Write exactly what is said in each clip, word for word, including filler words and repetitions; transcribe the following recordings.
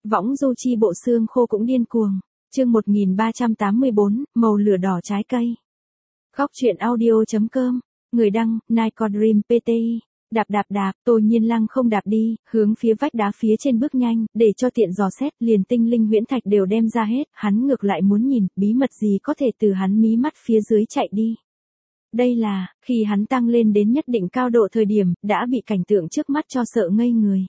Võng du chi bộ xương khô cũng điên cuồng. Chương một nghìn ba trăm tám mươi bốn, màu lửa đỏ trái cây. Góc truyện audio.com. Người đăng, Nicodream pê tê i. Đạp đạp đạp, Tô Nhiên Lăng không đạp đi, hướng phía vách đá phía trên bước nhanh, để cho tiện dò xét, liền tinh linh huyễn thạch đều đem ra hết, hắn ngược lại muốn nhìn, bí mật gì có thể từ hắn mí mắt phía dưới chạy đi. Đây là, khi hắn tăng lên đến nhất định cao độ thời điểm, đã bị cảnh tượng trước mắt cho sợ ngây người.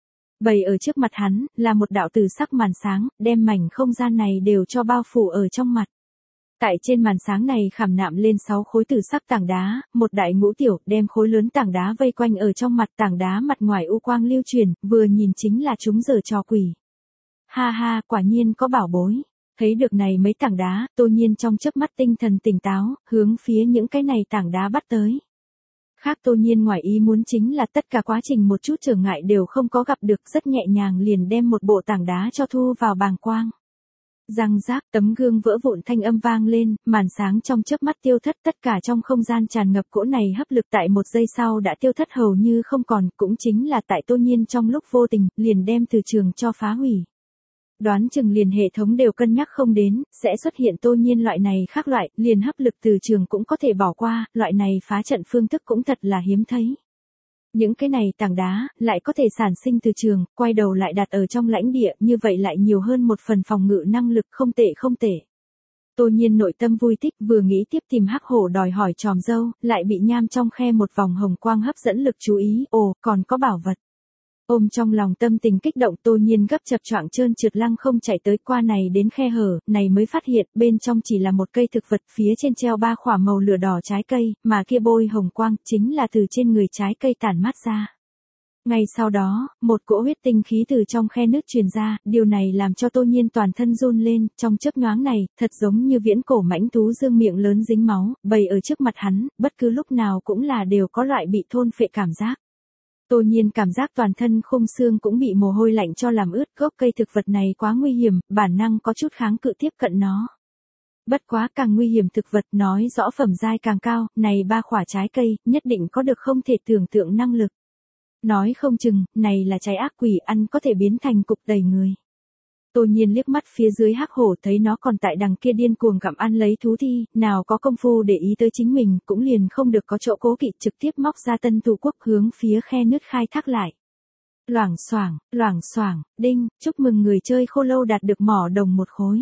Bày ở trước mặt hắn, là một đạo từ sắc màn sáng, đem mảnh không gian này đều cho bao phủ ở trong mặt. Tại trên màn sáng này khảm nạm lên sáu khối từ sắc tảng đá, một đại ngũ tiểu, đem khối lớn tảng đá vây quanh ở trong mặt tảng đá mặt ngoài u quang lưu truyền, vừa nhìn chính là chúng giở trò quỷ. Ha ha, quả nhiên có bảo bối. Thấy được này mấy tảng đá, Tô Nhiên trong chớp mắt tinh thần tỉnh táo, hướng phía những cái này tảng đá bắt tới. Khác Tô Nhiên ngoài ý muốn chính là tất cả quá trình một chút trở ngại đều không có gặp được, rất nhẹ nhàng liền đem một bộ tảng đá cho thu vào bàng quang. Răng rác, tấm gương vỡ vụn thanh âm vang lên, màn sáng trong chớp mắt tiêu thất, tất cả trong không gian tràn ngập cỗ này hấp lực tại một giây sau đã tiêu thất hầu như không còn, cũng chính là tại Tô Nhiên trong lúc vô tình, liền đem từ trường cho phá hủy. Đoán chừng liền hệ thống đều cân nhắc không đến, sẽ xuất hiện Tô Nhiên loại này khác loại, liền hấp lực từ trường cũng có thể bỏ qua, loại này phá trận phương thức cũng thật là hiếm thấy. Những cái này tảng đá, lại có thể sản sinh từ trường, quay đầu lại đặt ở trong lãnh địa, như vậy lại nhiều hơn một phần phòng ngự năng lực, không tệ không tệ. Tô Nhiên nội tâm vui thích, vừa nghĩ tiếp tìm hắc hổ đòi hỏi tròm dâu, lại bị nham trong khe một vòng hồng quang hấp dẫn lực chú ý, ồ, còn có bảo vật. Ôm trong lòng tâm tình kích động, Tô Nhiên gấp chập choạng trơn trượt lăng không chạy tới qua này đến khe hở, này mới phát hiện bên trong chỉ là một cây thực vật, phía trên treo ba khỏa màu lửa đỏ trái cây, mà kia bôi hồng quang chính là từ trên người trái cây tản mát ra. Ngay sau đó, một cỗ huyết tinh khí từ trong khe nước truyền ra, điều này làm cho Tô Nhiên toàn thân run lên, trong chớp nhoáng này, thật giống như viễn cổ mãnh thú dương miệng lớn dính máu, bày ở trước mặt hắn, bất cứ lúc nào cũng là đều có loại bị thôn phệ cảm giác. Tô Nhiên cảm giác toàn thân khung xương cũng bị mồ hôi lạnh cho làm ướt, gốc cây thực vật này quá nguy hiểm, bản năng có chút kháng cự tiếp cận nó. Bất quá càng nguy hiểm thực vật nói rõ phẩm giai càng cao, này ba khỏa trái cây, nhất định có được không thể tưởng tượng năng lực. Nói không chừng, này là trái ác quỷ ăn có thể biến thành cục đầy người. Tô Nhiên liếc mắt phía dưới hắc hổ thấy nó còn tại đằng kia điên cuồng gặm ăn lấy thú thi, nào có công phu để ý tới chính mình, cũng liền không được có chỗ cố kỵ, trực tiếp móc ra tân thủ quốc hướng phía khe nứt khai thác lại. Loảng xoảng, loảng xoảng, đinh, chúc mừng người chơi khô lâu đạt được mỏ đồng một khối.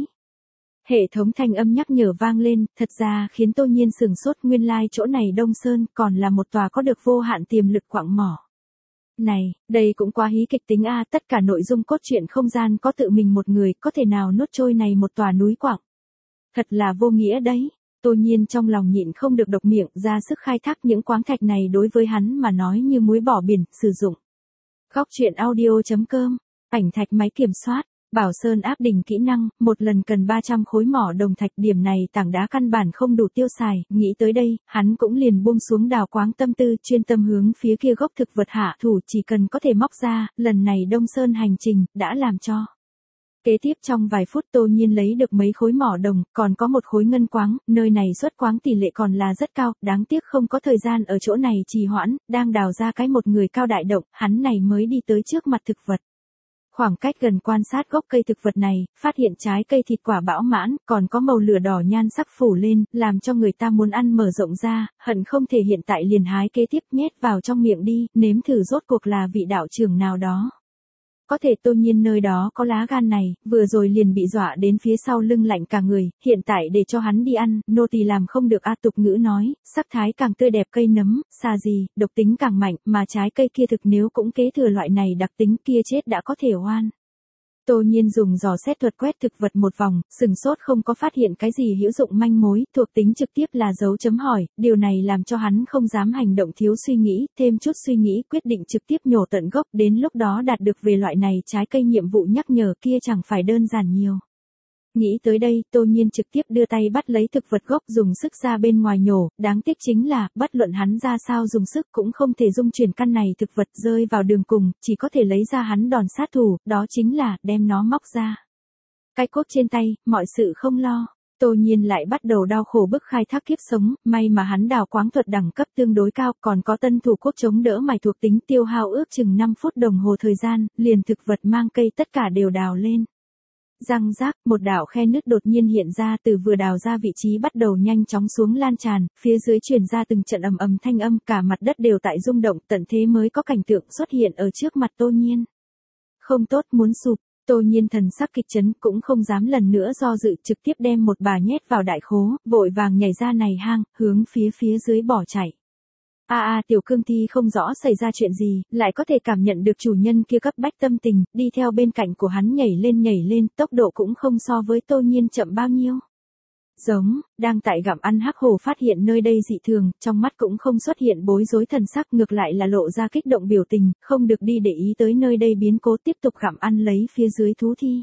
Hệ thống thanh âm nhắc nhở vang lên, thật ra khiến Tô Nhiên sửng sốt, nguyên lai like chỗ này Đông Sơn còn là một tòa có được vô hạn tiềm lực quặng mỏ. Này, đây cũng quá hí kịch tính a, tất cả nội dung cốt truyện không gian có tự mình một người, có thể nào nuốt trôi này một tòa núi quặng. Thật là vô nghĩa đấy. Tô Nhiên trong lòng nhịn không được độc miệng, ra sức khai thác những khoáng thạch này đối với hắn mà nói như muối bỏ biển, sử dụng. Góc truyện audio.com, ảnh thạch máy kiểm soát. Bảo Sơn áp đỉnh kỹ năng, một lần cần ba trăm khối mỏ đồng thạch, điểm này tảng đá căn bản không đủ tiêu xài, nghĩ tới đây, hắn cũng liền buông xuống đào quáng tâm tư, chuyên tâm hướng phía kia gốc thực vật hạ thủ, chỉ cần có thể móc ra, lần này Đông Sơn hành trình, đã làm cho. Kế tiếp trong vài phút Tô Nhiên lấy được mấy khối mỏ đồng, còn có một khối ngân quáng, nơi này xuất quáng tỷ lệ còn là rất cao, đáng tiếc không có thời gian ở chỗ này trì hoãn, đang đào ra cái một người cao đại động, hắn này mới đi tới trước mặt thực vật. Khoảng cách gần quan sát gốc cây thực vật này, phát hiện trái cây thịt quả bão mãn, còn có màu lửa đỏ nhan sắc phủ lên, làm cho người ta muốn ăn mở rộng ra, hận không thể hiện tại liền hái kế tiếp nhét vào trong miệng đi, nếm thử rốt cuộc là vị đạo trưởng nào đó. Có thể Tô Nhiên nơi đó có lá gan này, vừa rồi liền bị dọa đến phía sau lưng lạnh cả người, hiện tại để cho hắn đi ăn, nô tỳ làm không được a, tục ngữ nói, sắc thái càng tươi đẹp cây nấm, xa gì, độc tính càng mạnh, mà trái cây kia thực nếu cũng kế thừa loại này đặc tính kia chết đã có thể oan. Tô Nhiên dùng dò xét thuật quét thực vật một vòng, sừng sốt không có phát hiện cái gì hữu dụng manh mối, thuộc tính trực tiếp là dấu chấm hỏi, điều này làm cho hắn không dám hành động thiếu suy nghĩ, thêm chút suy nghĩ quyết định trực tiếp nhổ tận gốc, đến lúc đó đạt được về loại này trái cây nhiệm vụ nhắc nhở kia chẳng phải đơn giản nhiều. Nghĩ tới đây, Tô Nhiên trực tiếp đưa tay bắt lấy thực vật gốc dùng sức ra bên ngoài nhổ, đáng tiếc chính là, bất luận hắn ra sao dùng sức cũng không thể dung chuyển căn này thực vật rơi vào đường cùng, chỉ có thể lấy ra hắn đòn sát thủ, đó chính là, đem nó móc ra. Cái cốt trên tay, mọi sự không lo. Tô Nhiên lại bắt đầu đau khổ bức khai thác kiếp sống, may mà hắn đào quáng thuật đẳng cấp tương đối cao, còn có tân thủ quốc chống đỡ mài thuộc tính tiêu hao ước chừng năm phút đồng hồ thời gian, liền thực vật mang cây tất cả đều đào lên. Răng rác, một đạo khe nứt đột nhiên hiện ra từ vừa đào ra vị trí bắt đầu nhanh chóng xuống lan tràn, phía dưới truyền ra từng trận ầm ầm thanh âm, cả mặt đất đều tại rung động, tận thế mới có cảnh tượng xuất hiện ở trước mặt Tô Nhiên. Không tốt, muốn sụp. Tô Nhiên thần sắc kịch chấn, cũng không dám lần nữa do dự, trực tiếp đem một bà nhét vào đại khố, vội vàng nhảy ra này hang, hướng phía phía dưới bỏ chạy. A a à, tiểu cương thi không rõ xảy ra chuyện gì, lại có thể cảm nhận được chủ nhân kia cấp bách tâm tình, đi theo bên cạnh của hắn nhảy lên nhảy lên, tốc độ cũng không so với Tô Nhiên chậm bao nhiêu. Giống, đang tại gặm ăn hắc hổ phát hiện nơi đây dị thường, trong mắt cũng không xuất hiện bối rối thần sắc, ngược lại là lộ ra kích động biểu tình, không được đi để ý tới nơi đây biến cố, tiếp tục gặm ăn lấy phía dưới thú thi.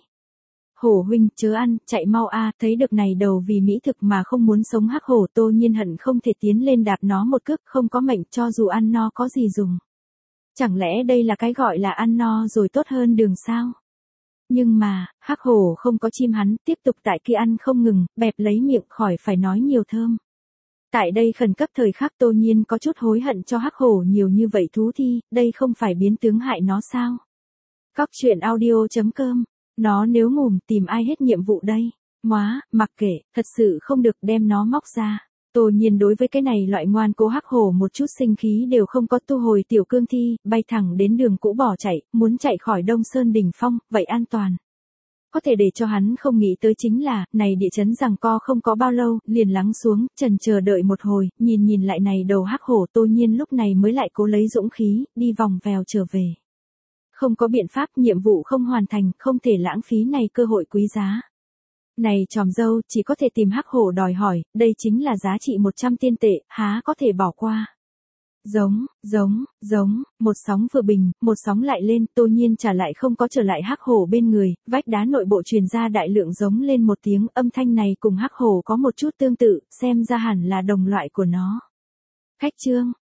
Hổ huynh, chớ ăn, chạy mau a, thấy được này đầu vì mỹ thực mà không muốn sống hắc hổ, Tô Nhiên hận không thể tiến lên đạp nó một cước, không có mệnh, cho dù ăn no có gì dùng. Chẳng lẽ đây là cái gọi là ăn no rồi tốt hơn đường sao? Nhưng mà, hắc hổ không có chim hắn, tiếp tục tại kia ăn không ngừng, bẹp lấy miệng khỏi phải nói nhiều thơm. Tại đây khẩn cấp thời khắc Tô Nhiên có chút hối hận cho hắc hổ nhiều như vậy thú thi, đây không phải biến tướng hại nó sao? Góc truyện audio chấm com, nó nếu ngủm tìm ai hết nhiệm vụ đây? Móa, mặc kệ, thật sự không được đem nó móc ra. Tô Nhiên đối với cái này loại ngoan cố hắc hổ một chút sinh khí đều không có, tu hồi tiểu cương thi, bay thẳng đến đường cũ bỏ chạy, muốn chạy khỏi Đông Sơn đỉnh phong, vậy an toàn. Có thể để cho hắn không nghĩ tới chính là, này địa chấn giằng co không có bao lâu, liền lắng xuống, trần chờ đợi một hồi, nhìn nhìn lại này đầu hắc hổ, Tô Nhiên lúc này mới lại cố lấy dũng khí, đi vòng vèo trở về. Không có biện pháp, nhiệm vụ không hoàn thành, không thể lãng phí này cơ hội quý giá. Này tròm dâu, chỉ có thể tìm hắc hổ đòi hỏi, đây chính là giá trị một trăm tiên tệ, há có thể bỏ qua. Giống, giống, giống, một sóng vừa bình, một sóng lại lên, Tô Nhiên trả lại không có trở lại hắc hổ bên người, vách đá nội bộ truyền ra đại lượng giống lên một tiếng, âm thanh này cùng hắc hổ có một chút tương tự, xem ra hẳn là đồng loại của nó. Khách chương,